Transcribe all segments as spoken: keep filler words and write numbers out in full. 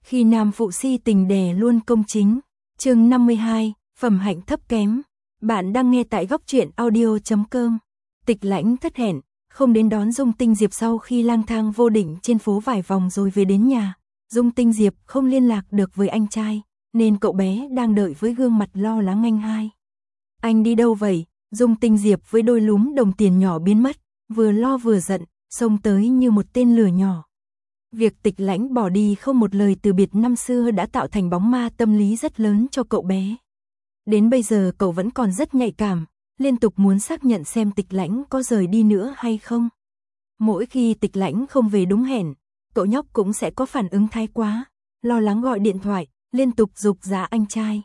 Khi nam phụ si tình đè luôn công chính. Chương năm mươi hai, phẩm hạnh thấp kém. Bạn đang nghe tại góc truyện audio chấm com. Tịch Lãnh thất hẹn, không đến đón Dung Tinh Diệp sau khi lang thang vô định trên phố vài vòng rồi về đến nhà. Dung Tinh Diệp không liên lạc được với anh trai, nên cậu bé đang đợi với gương mặt lo lắng anh hai. Anh đi đâu vậy? Dung Tinh Diệp với đôi lúm đồng tiền nhỏ biến mất, vừa lo vừa giận, xông tới như một tên lửa nhỏ. Việc Tịch Lãnh bỏ đi không một lời từ biệt năm xưa đã tạo thành bóng ma tâm lý rất lớn cho cậu bé. Đến bây giờ cậu vẫn còn rất nhạy cảm, liên tục muốn xác nhận xem Tịch Lãnh có rời đi nữa hay không. Mỗi khi Tịch Lãnh không về đúng hẹn, cậu nhóc cũng sẽ có phản ứng thái quá, lo lắng gọi điện thoại, liên tục giục giã anh trai.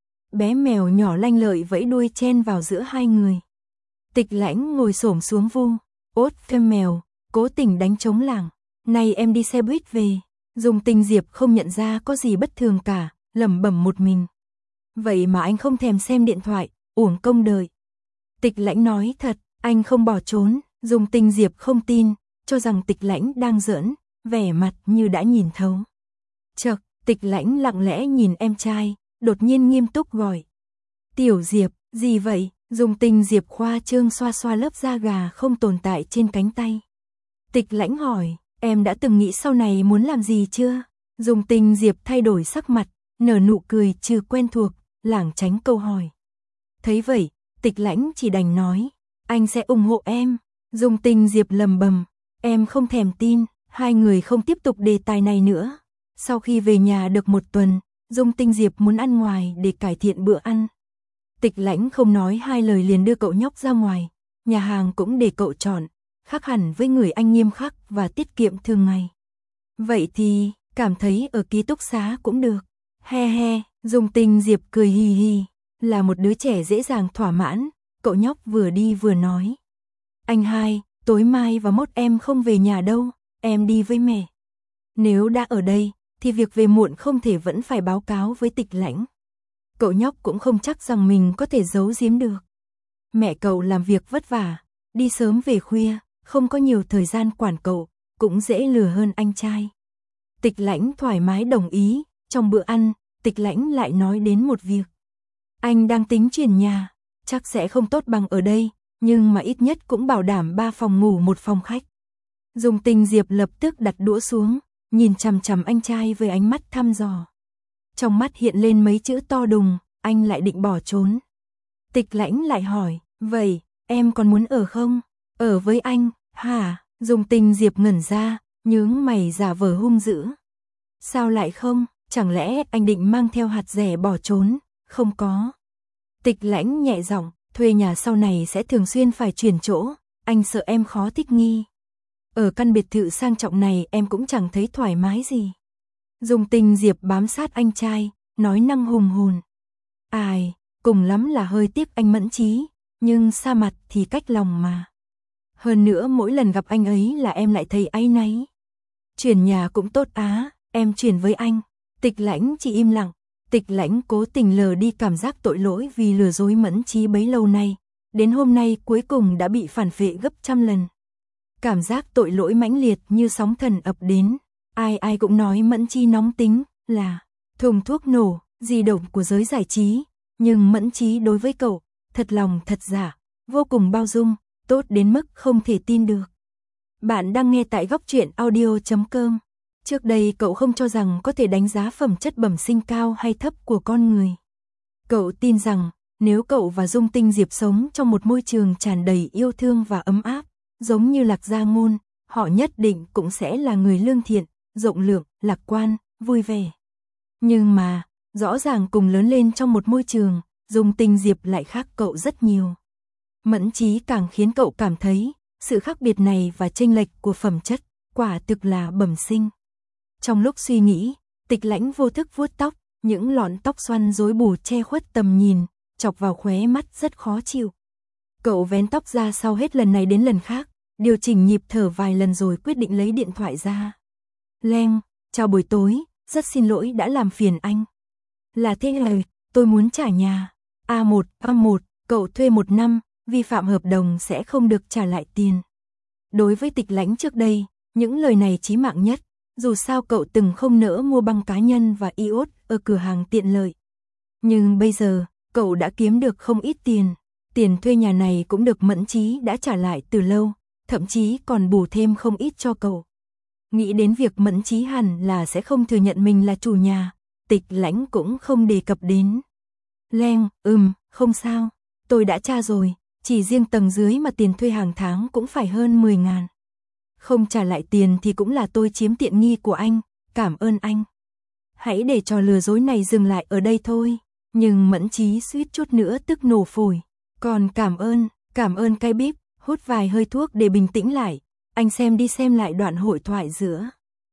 Bé mèo nhỏ lanh lợi vẫy đuôi chen vào giữa hai người. Tịch Lãnh ngồi xổm xuống vu, ốt phêm mèo, cố tình đánh trống lảng. Này em đi xe buýt về. Dung Tinh Diệp không nhận ra có gì bất thường cả, lẩm bẩm một mình. Vậy mà anh không thèm xem điện thoại, uổng công đợi. Tịch Lãnh nói thật, anh không bỏ trốn. Dung Tinh Diệp không tin, cho rằng Tịch Lãnh đang giỡn, vẻ mặt như đã nhìn thấu. Chợt, Tịch Lãnh lặng lẽ nhìn em trai, đột nhiên nghiêm túc gọi. Tiểu Diệp, gì vậy? Dung Tinh Diệp khoa trương xoa xoa lớp da gà không tồn tại trên cánh tay. Tịch Lãnh hỏi, em đã từng nghĩ sau này muốn làm gì chưa? Dung Tinh Diệp thay đổi sắc mặt, nở nụ cười trừ quen thuộc, lảng tránh câu hỏi. Thấy vậy, Tịch Lãnh chỉ đành nói, anh sẽ ủng hộ em. Dung Tinh Diệp lầm bầm, em không thèm tin. Hai người không tiếp tục đề tài này nữa. Sau khi về nhà được một tuần, Dung Tinh Diệp muốn ăn ngoài để cải thiện bữa ăn. Tịch Lãnh không nói hai lời liền đưa cậu nhóc ra ngoài. Nhà hàng cũng để cậu chọn, khác hẳn với người anh nghiêm khắc và tiết kiệm thường ngày. Vậy thì, cảm thấy ở ký túc xá cũng được. He he, Dung Tinh Diệp cười hì hì, là một đứa trẻ dễ dàng thỏa mãn, cậu nhóc vừa đi vừa nói. Anh hai, tối mai và mốt em không về nhà đâu, em đi với mẹ. Nếu đã ở đây, thì việc về muộn không thể vẫn phải báo cáo với Tịch Lãnh. Cậu nhóc cũng không chắc rằng mình có thể giấu giếm được. Mẹ cậu làm việc vất vả, đi sớm về khuya, không có nhiều thời gian quản cậu, cũng dễ lừa hơn anh trai. Tịch Lãnh thoải mái đồng ý, trong bữa ăn, Tịch Lãnh lại nói đến một việc. Anh đang tính chuyển nhà, chắc sẽ không tốt bằng ở đây, nhưng mà ít nhất cũng bảo đảm ba phòng ngủ một phòng khách. Dung Tinh Diệp lập tức đặt đũa xuống, nhìn chằm chằm anh trai với ánh mắt thăm dò. Trong mắt hiện lên mấy chữ to đùng, anh lại định bỏ trốn. Tịch Lãnh lại hỏi, vậy, em còn muốn ở không? Ở với anh, hả? Dung Tinh Diệp ngẩn ra, nhướng mày giả vờ hung dữ. Sao lại không? Chẳng lẽ anh định mang theo hạt rẻ bỏ trốn? Không có. Tịch Lãnh nhẹ giọng, thuê nhà sau này sẽ thường xuyên phải chuyển chỗ, anh sợ em khó thích nghi. Ở căn biệt thự sang trọng này em cũng chẳng thấy thoải mái gì. Dung Tinh Diệp bám sát anh trai, nói năng hùng hồn. Ai, cùng lắm là hơi tiếc anh Mẫn Chí, nhưng xa mặt thì cách lòng mà. Hơn nữa mỗi lần gặp anh ấy là em lại thấy áy náy. Chuyển nhà cũng tốt á, em chuyển với anh. Tịch Lãnh chỉ im lặng. Tịch Lãnh cố tình lờ đi cảm giác tội lỗi vì lừa dối Mẫn Chí bấy lâu nay. Đến hôm nay cuối cùng đã bị phản phệ gấp trăm lần. Cảm giác tội lỗi mãnh liệt như sóng thần ập đến. Ai ai cũng nói Mẫn Chí nóng tính, là thùng thuốc nổ, di động của giới giải trí. Nhưng Mẫn Chí đối với cậu, thật lòng thật giả, vô cùng bao dung, tốt đến mức không thể tin được. Bạn đang nghe tại góc truyện audio chấm com. Trước đây cậu không cho rằng có thể đánh giá phẩm chất bẩm sinh cao hay thấp của con người. Cậu tin rằng, nếu cậu và Dung Tinh Diệp sống trong một môi trường tràn đầy yêu thương và ấm áp, giống như Lạc Gia Ngôn, họ nhất định cũng sẽ là người lương thiện, rộng lượng, lạc quan, vui vẻ. Nhưng mà, rõ ràng cùng lớn lên trong một môi trường, Dung Tinh Diệp lại khác cậu rất nhiều. Mẫn Chí càng khiến cậu cảm thấy, sự khác biệt này và chênh lệch của phẩm chất, quả thực là bẩm sinh. Trong lúc suy nghĩ, Tịch Lãnh vô thức vuốt tóc, những lọn tóc xoăn rối bù che khuất tầm nhìn, chọc vào khóe mắt rất khó chịu. Cậu vén tóc ra sau hết lần này đến lần khác, điều chỉnh nhịp thở vài lần rồi quyết định lấy điện thoại ra. Leng, chào buổi tối, rất xin lỗi đã làm phiền anh. Là thế này, tôi muốn trả nhà. A một, A một, cậu thuê một năm, vi phạm hợp đồng sẽ không được trả lại tiền. Đối với Tịch Lãnh trước đây, những lời này chí mạng nhất, Dù sao cậu từng không nỡ mua băng cá nhân và iốt ở cửa hàng tiện lợi. Nhưng bây giờ, cậu đã kiếm được không ít tiền. Tiền thuê nhà này cũng được Mẫn Chí đã trả lại từ lâu, thậm chí còn bù thêm không ít cho cậu. Nghĩ đến việc Mẫn Chí hẳn là sẽ không thừa nhận mình là chủ nhà, Tịch Lãnh cũng không đề cập đến. Leng, ừm, không sao, tôi đã tra rồi, chỉ riêng tầng dưới mà tiền thuê hàng tháng cũng phải hơn mười ngàn. Không trả lại tiền thì cũng là tôi chiếm tiện nghi của anh, cảm ơn anh. Hãy để trò lừa dối này dừng lại ở đây thôi. Nhưng Mẫn Chí suýt chút nữa tức nổ phổi. Còn cảm ơn, cảm ơn cái bíp, hút vài hơi thuốc để bình tĩnh lại. Anh xem đi xem lại đoạn hội thoại giữa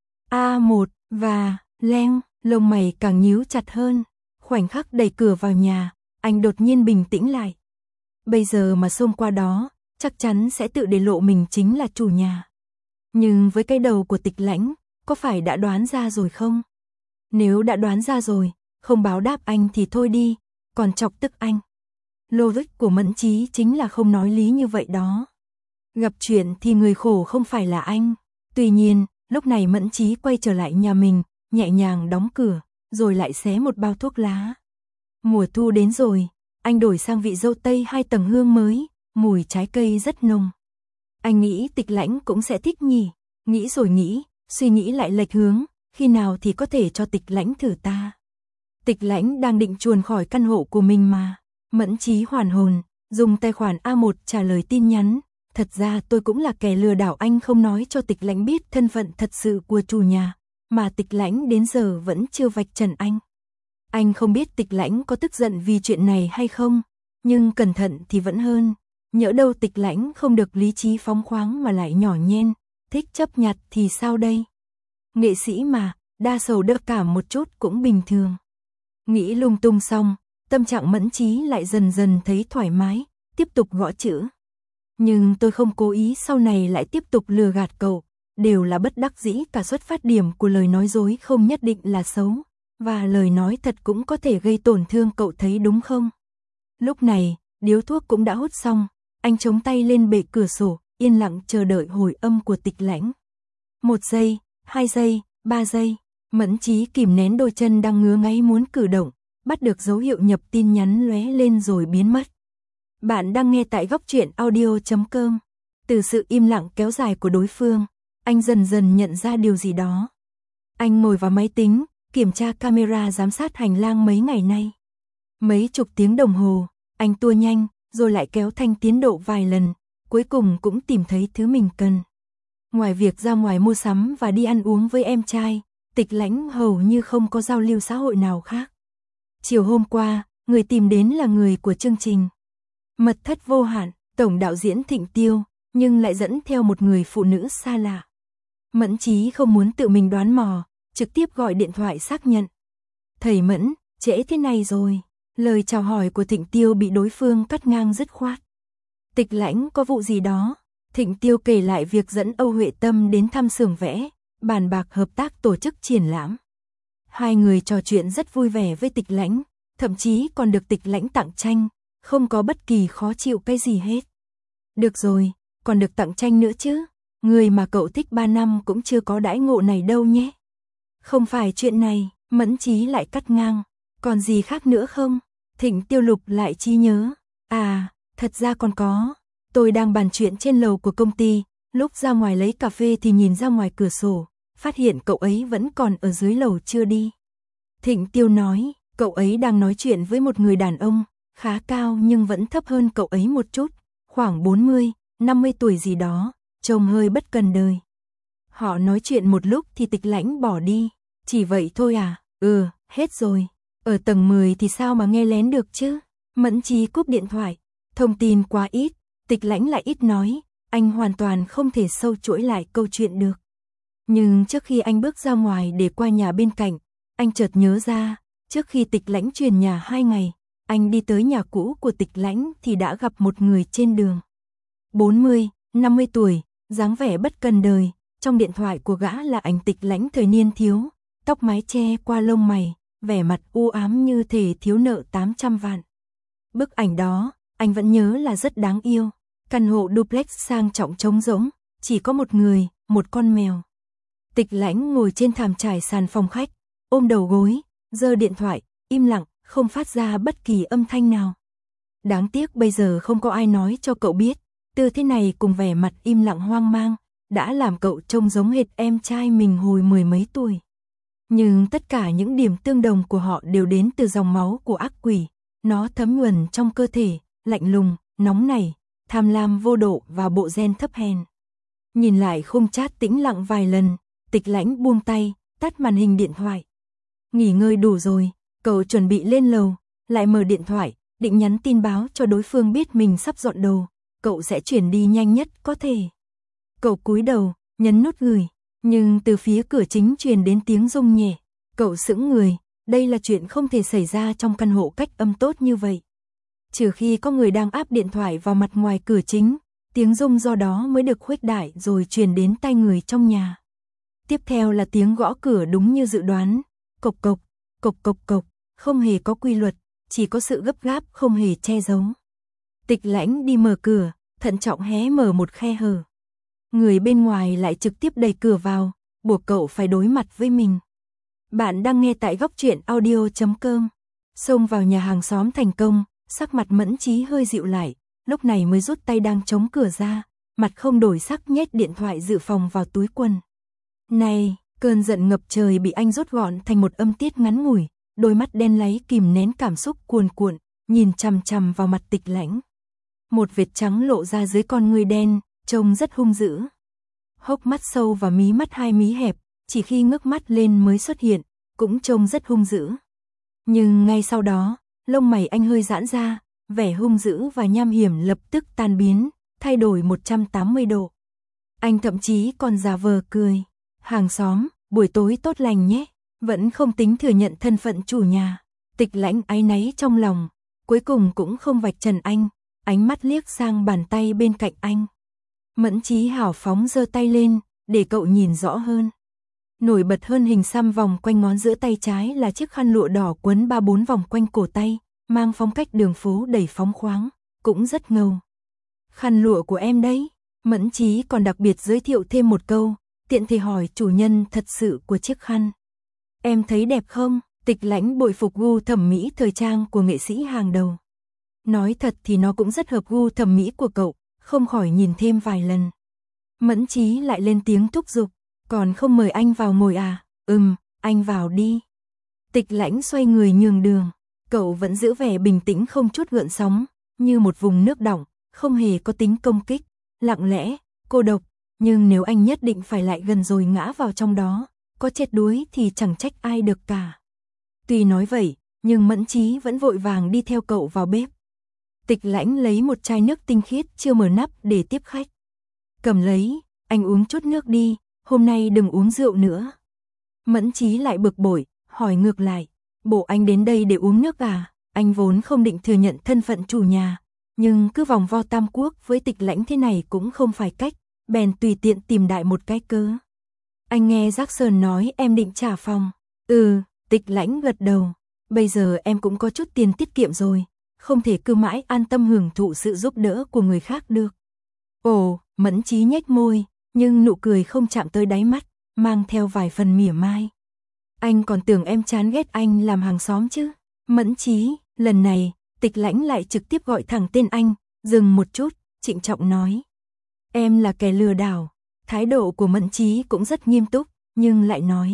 A một và Leng, lông mày càng nhíu chặt hơn. Khoảnh khắc đẩy cửa vào nhà, anh đột nhiên bình tĩnh lại. Bây giờ mà xông qua đó, chắc chắn sẽ tự để lộ mình chính là chủ nhà. Nhưng với cái đầu của Tịch Lãnh, có phải đã đoán ra rồi không? Nếu đã đoán ra rồi, không báo đáp anh thì thôi đi, còn chọc tức anh. Logic của Mẫn Chí chính là không nói lý như vậy đó. Gặp chuyện thì người khổ không phải là anh. Tuy nhiên, lúc này Mẫn Chí quay trở lại nhà mình, nhẹ nhàng đóng cửa, rồi lại xé một bao thuốc lá. Mùa thu đến rồi, anh đổi sang vị dâu tây hai tầng hương mới, mùi trái cây rất nồng. Anh nghĩ Tịch Lãnh cũng sẽ thích nhỉ, nghĩ rồi nghĩ, suy nghĩ lại lệch hướng, khi nào thì có thể cho Tịch Lãnh thử ta. Tịch Lãnh đang định chuồn khỏi căn hộ của mình mà. Mẫn Chí hoàn hồn, dùng tài khoản A một trả lời tin nhắn. Thật ra tôi cũng là kẻ lừa đảo, anh không nói cho Tịch Lãnh biết thân phận thật sự của chủ nhà, mà Tịch Lãnh đến giờ vẫn chưa vạch trần anh. Anh không biết Tịch Lãnh có tức giận vì chuyện này hay không, nhưng cẩn thận thì vẫn hơn. Nhỡ đâu Tịch Lãnh không được lý trí phóng khoáng mà lại nhỏ nhen, thích chấp nhặt thì sao đây? Nghệ sĩ mà, đa sầu đa cảm một chút cũng bình thường. Nghĩ lung tung xong, tâm trạng Mẫn Chí lại dần dần thấy thoải mái, tiếp tục gõ chữ. Nhưng tôi không cố ý sau này lại tiếp tục lừa gạt cậu, đều là bất đắc dĩ, cả xuất phát điểm của lời nói dối không nhất định là xấu, và lời nói thật cũng có thể gây tổn thương, cậu thấy đúng không? Lúc này, điếu thuốc cũng đã hút xong, anh chống tay lên bệ cửa sổ, yên lặng chờ đợi hồi âm của Tịch Lãnh. Một giây, hai giây, ba giây, Mẫn Chí kìm nén đôi chân đang ngứa ngáy muốn cử động, bắt được dấu hiệu nhập tin nhắn lóe lên rồi biến mất. Bạn đang nghe tại góc truyện audio chấm com. Từ sự im lặng kéo dài của đối phương, anh dần dần nhận ra điều gì đó. Anh ngồi vào máy tính, kiểm tra camera giám sát hành lang mấy ngày nay. Mấy chục tiếng đồng hồ, anh tua nhanh, rồi lại kéo thanh tiến độ vài lần, cuối cùng cũng tìm thấy thứ mình cần. Ngoài việc ra ngoài mua sắm và đi ăn uống với em trai, Tịch Lãnh hầu như không có giao lưu xã hội nào khác. Chiều hôm qua, người tìm đến là người của chương trình Mật thất vô hạn, tổng đạo diễn Thịnh Tiêu, nhưng lại dẫn theo một người phụ nữ xa lạ. Mẫn Chí không muốn tự mình đoán mò, trực tiếp gọi điện thoại xác nhận. Thầy Mẫn, trễ thế này rồi. Lời chào hỏi của Thịnh Tiêu bị đối phương cắt ngang dứt khoát. Tịch Lãnh có vụ gì đó? Thịnh Tiêu kể lại việc dẫn Âu Huệ Tâm đến thăm xưởng vẽ, bàn bạc hợp tác tổ chức triển lãm. Hai người trò chuyện rất vui vẻ với Tịch Lãnh, thậm chí còn được Tịch Lãnh tặng tranh, không có bất kỳ khó chịu cái gì hết. Được rồi, còn được tặng tranh nữa chứ, người mà cậu thích ba năm cũng chưa có đãi ngộ này đâu nhé. Không phải chuyện này, Mẫn Chí lại cắt ngang, còn gì khác nữa không? Thịnh Tiêu lục lại trí nhớ, à, thật ra còn có, tôi đang bàn chuyện trên lầu của công ty, lúc ra ngoài lấy cà phê thì nhìn ra ngoài cửa sổ, phát hiện cậu ấy vẫn còn ở dưới lầu chưa đi. Thịnh Tiêu nói, cậu ấy đang nói chuyện với một người đàn ông, khá cao nhưng vẫn thấp hơn cậu ấy một chút, khoảng bốn mươi, năm mươi tuổi gì đó, trông hơi bất cần đời. Họ nói chuyện một lúc thì Tịch Lãnh bỏ đi, chỉ vậy thôi à, ừ, hết rồi. Ở tầng mười thì sao mà nghe lén được chứ? Mẫn Chí cúp điện thoại, thông tin quá ít, Tịch Lãnh lại ít nói, anh hoàn toàn không thể sâu chuỗi lại câu chuyện được. Nhưng trước khi anh bước ra ngoài để qua nhà bên cạnh, anh chợt nhớ ra, trước khi Tịch Lãnh chuyển nhà hai ngày, anh đi tới nhà cũ của Tịch Lãnh thì đã gặp một người trên đường. bốn mươi, năm mươi tuổi, dáng vẻ bất cần đời, trong điện thoại của gã là ảnh Tịch Lãnh thời niên thiếu, tóc mái che qua lông mày, vẻ mặt u ám như thể thiếu nợ tám trăm vạn. Bức ảnh đó, anh vẫn nhớ là rất đáng yêu. Căn hộ duplex sang trọng trống rỗng, chỉ có một người, một con mèo. Tịch Lãnh ngồi trên thảm trải sàn phòng khách, ôm đầu gối, giơ điện thoại, im lặng, không phát ra bất kỳ âm thanh nào. Đáng tiếc bây giờ không có ai nói cho cậu biết, tư thế này cùng vẻ mặt im lặng hoang mang, đã làm cậu trông giống hệt em trai mình hồi mười mấy tuổi. Nhưng tất cả những điểm tương đồng của họ đều đến từ dòng máu của ác quỷ, nó thấm nhuần trong cơ thể, lạnh lùng, nóng nảy, tham lam vô độ và bộ gen thấp hèn. Nhìn lại khung chat tĩnh lặng vài lần, Tịch Lãnh buông tay, tắt màn hình điện thoại. Nghỉ ngơi đủ rồi, cậu chuẩn bị lên lầu, lại mở điện thoại, định nhắn tin báo cho đối phương biết mình sắp dọn đồ, cậu sẽ chuyển đi nhanh nhất có thể. Cậu cúi đầu, nhấn nút gửi, nhưng từ phía cửa chính truyền đến tiếng rung nhẹ. Cậu sững người, đây là chuyện không thể xảy ra trong căn hộ cách âm tốt như vậy. Trừ khi có người đang áp điện thoại vào mặt ngoài cửa chính, tiếng rung do đó mới được khuếch đại rồi truyền đến tai người trong nhà. Tiếp theo là tiếng gõ cửa đúng như dự đoán, cộc cộc, cộc cộc cộc, không hề có quy luật, chỉ có sự gấp gáp không hề che giấu. Tịch Lãnh đi mở cửa, thận trọng hé mở một khe hở. Người bên ngoài lại trực tiếp đẩy cửa vào, buộc cậu phải đối mặt với mình. Bạn đang nghe tại góc truyện audio chấm com. Xông vào nhà hàng xóm thành công, sắc mặt Mẫn Chí hơi dịu lại, lúc này mới rút tay đang chống cửa ra, mặt không đổi sắc nhét điện thoại dự phòng vào túi quần. Này, cơn giận ngập trời bị anh rút gọn thành một âm tiết ngắn ngủi, đôi mắt đen láy kìm nén cảm xúc cuồn cuộn, nhìn chằm chằm vào mặt Tịch Lãnh. Một vệt trắng lộ ra dưới con ngươi đen, trông rất hung dữ. Hốc mắt sâu và mí mắt hai mí hẹp, chỉ khi ngước mắt lên mới xuất hiện, cũng trông rất hung dữ. Nhưng ngay sau đó, lông mày anh hơi giãn ra, vẻ hung dữ và nham hiểm lập tức tan biến, thay đổi một trăm tám mươi độ. Anh thậm chí còn giả vờ cười. Hàng xóm, buổi tối tốt lành nhé. Vẫn không tính thừa nhận thân phận chủ nhà. Tịch Lãnh áy náy trong lòng, cuối cùng cũng không vạch trần anh, ánh mắt liếc sang bàn tay bên cạnh anh. Mẫn Chí hào phóng giơ tay lên, để cậu nhìn rõ hơn. Nổi bật hơn hình xăm vòng quanh ngón giữa tay trái là chiếc khăn lụa đỏ quấn ba bốn vòng quanh cổ tay, mang phong cách đường phố đầy phóng khoáng, cũng rất ngầu. Khăn lụa của em đấy. Mẫn Chí còn đặc biệt giới thiệu thêm một câu, tiện thể hỏi chủ nhân thật sự của chiếc khăn. Em thấy đẹp không? Tịch Lãnh bội phục gu thẩm mỹ thời trang của nghệ sĩ hàng đầu. Nói thật thì nó cũng rất hợp gu thẩm mỹ của cậu, không khỏi nhìn thêm vài lần. Mẫn Chí lại lên tiếng thúc giục, còn không mời anh vào ngồi à? Ừm, anh vào đi. Tịch Lãnh xoay người nhường đường, cậu vẫn giữ vẻ bình tĩnh không chút gợn sóng, như một vùng nước đọng, không hề có tính công kích, lặng lẽ, cô độc, nhưng nếu anh nhất định phải lại gần rồi ngã vào trong đó, có chết đuối thì chẳng trách ai được cả. Tuy nói vậy, nhưng Mẫn Chí vẫn vội vàng đi theo cậu vào bếp. Tịch Lãnh lấy một chai nước tinh khiết chưa mở nắp để tiếp khách. Cầm lấy, anh uống chút nước đi, hôm nay đừng uống rượu nữa. Mẫn Chí lại bực bội, hỏi ngược lại, bộ anh đến đây để uống nước à? Anh vốn không định thừa nhận thân phận chủ nhà, nhưng cứ vòng vo Tam Quốc với Tịch Lãnh thế này cũng không phải cách, bèn tùy tiện tìm đại một cái cớ. Anh nghe Jackson nói em định trả phòng. Ừ, Tịch Lãnh gật đầu. Bây giờ em cũng có chút tiền tiết kiệm rồi, không thể cứ mãi an tâm hưởng thụ sự giúp đỡ của người khác được. Ồ, Mẫn Chí nhếch môi, nhưng nụ cười không chạm tới đáy mắt, mang theo vài phần mỉa mai. Anh còn tưởng em chán ghét anh làm hàng xóm chứ. Mẫn Chí, lần này, Tịch Lãnh lại trực tiếp gọi thẳng tên anh, dừng một chút, trịnh trọng nói. Em là kẻ lừa đảo. Thái độ của Mẫn Chí cũng rất nghiêm túc, nhưng lại nói.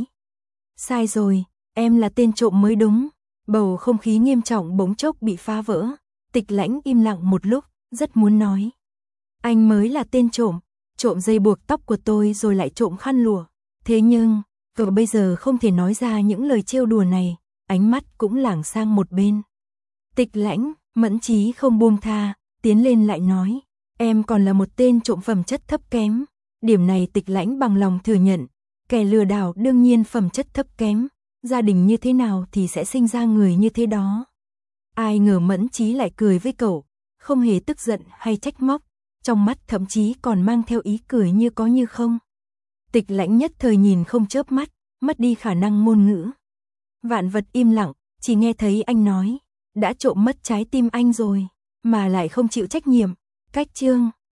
Sai rồi, em là tên trộm mới đúng. Bầu không khí nghiêm trọng bỗng chốc bị phá vỡ. Tịch Lãnh im lặng một lúc, rất muốn nói. Anh mới là tên trộm, trộm dây buộc tóc của tôi rồi lại trộm khăn lụa. Thế nhưng, cậu bây giờ không thể nói ra những lời trêu đùa này, ánh mắt cũng lảng sang một bên. Tịch Lãnh, Mẫn Chí không buông tha, tiến lên lại nói. Em còn là một tên trộm phẩm chất thấp kém. Điểm này Tịch Lãnh bằng lòng thừa nhận. Kẻ lừa đảo đương nhiên phẩm chất thấp kém. Gia đình như thế nào thì sẽ sinh ra người như thế đó. Ai ngờ Mẫn Chí lại cười với cậu, không hề tức giận hay trách móc, trong mắt thậm chí còn mang theo ý cười như có như không. Tịch Lãnh nhất thời nhìn không chớp mắt, mất đi khả năng ngôn ngữ. Vạn vật im lặng, chỉ nghe thấy anh nói, đã trộm mất trái tim anh rồi, mà lại không chịu trách nhiệm. Cách chương